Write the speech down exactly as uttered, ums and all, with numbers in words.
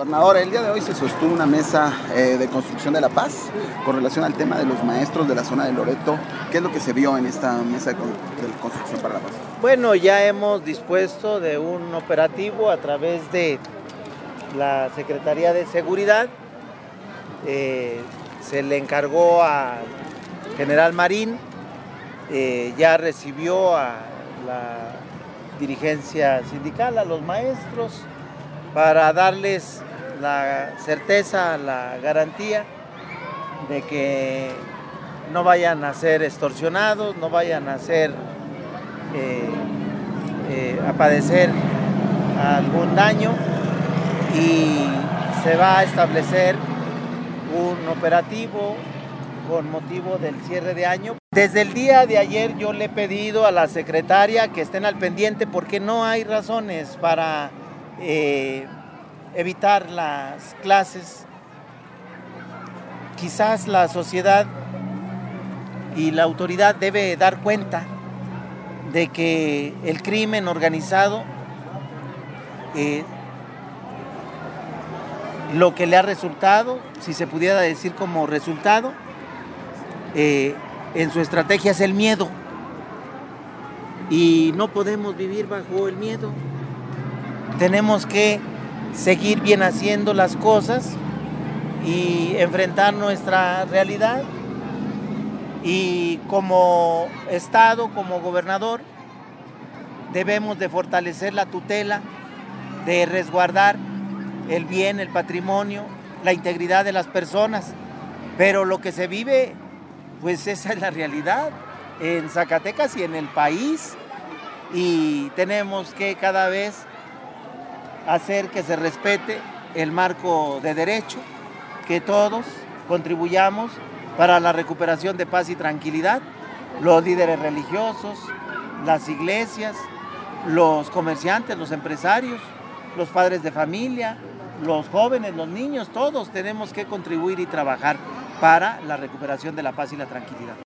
Gobernador, el día de hoy se sostuvo una mesa eh, de construcción de la paz con relación al tema de los maestros de la zona de Loreto. ¿Qué es lo que se vio en esta mesa de, con, de construcción para la paz? Bueno, ya hemos dispuesto de un operativo a través de la Secretaría de Seguridad. Eh, se le encargó al general Marín, eh, ya recibió a la dirigencia sindical, a los maestros, para darles la certeza, la garantía de que no vayan a ser extorsionados, no vayan a ser eh, eh, a padecer algún daño, y se va a establecer un operativo con motivo del cierre de año. Desde el día de ayer yo le he pedido a la secretaria que estén al pendiente porque no hay razones para eh, evitar las clases. Quizás la sociedad y la autoridad debe dar cuenta de que el crimen organizado, eh, lo que le ha resultado, si se pudiera decir como resultado, eh, en su estrategia es el miedo. Y no podemos vivir bajo el miedo. Tenemos que seguir bien haciendo las cosas y enfrentar nuestra realidad. Y como Estado, como gobernador, debemos de fortalecer la tutela, de resguardar el bien, el patrimonio, la integridad de las personas. Pero lo que se vive, pues esa es la realidad en Zacatecas y en el país. Y tenemos que cada vez hacer que se respete el marco de derecho, que todos contribuyamos para la recuperación de paz y tranquilidad, los líderes religiosos, las iglesias, los comerciantes, los empresarios, los padres de familia, los jóvenes, los niños, todos tenemos que contribuir y trabajar para la recuperación de la paz y la tranquilidad.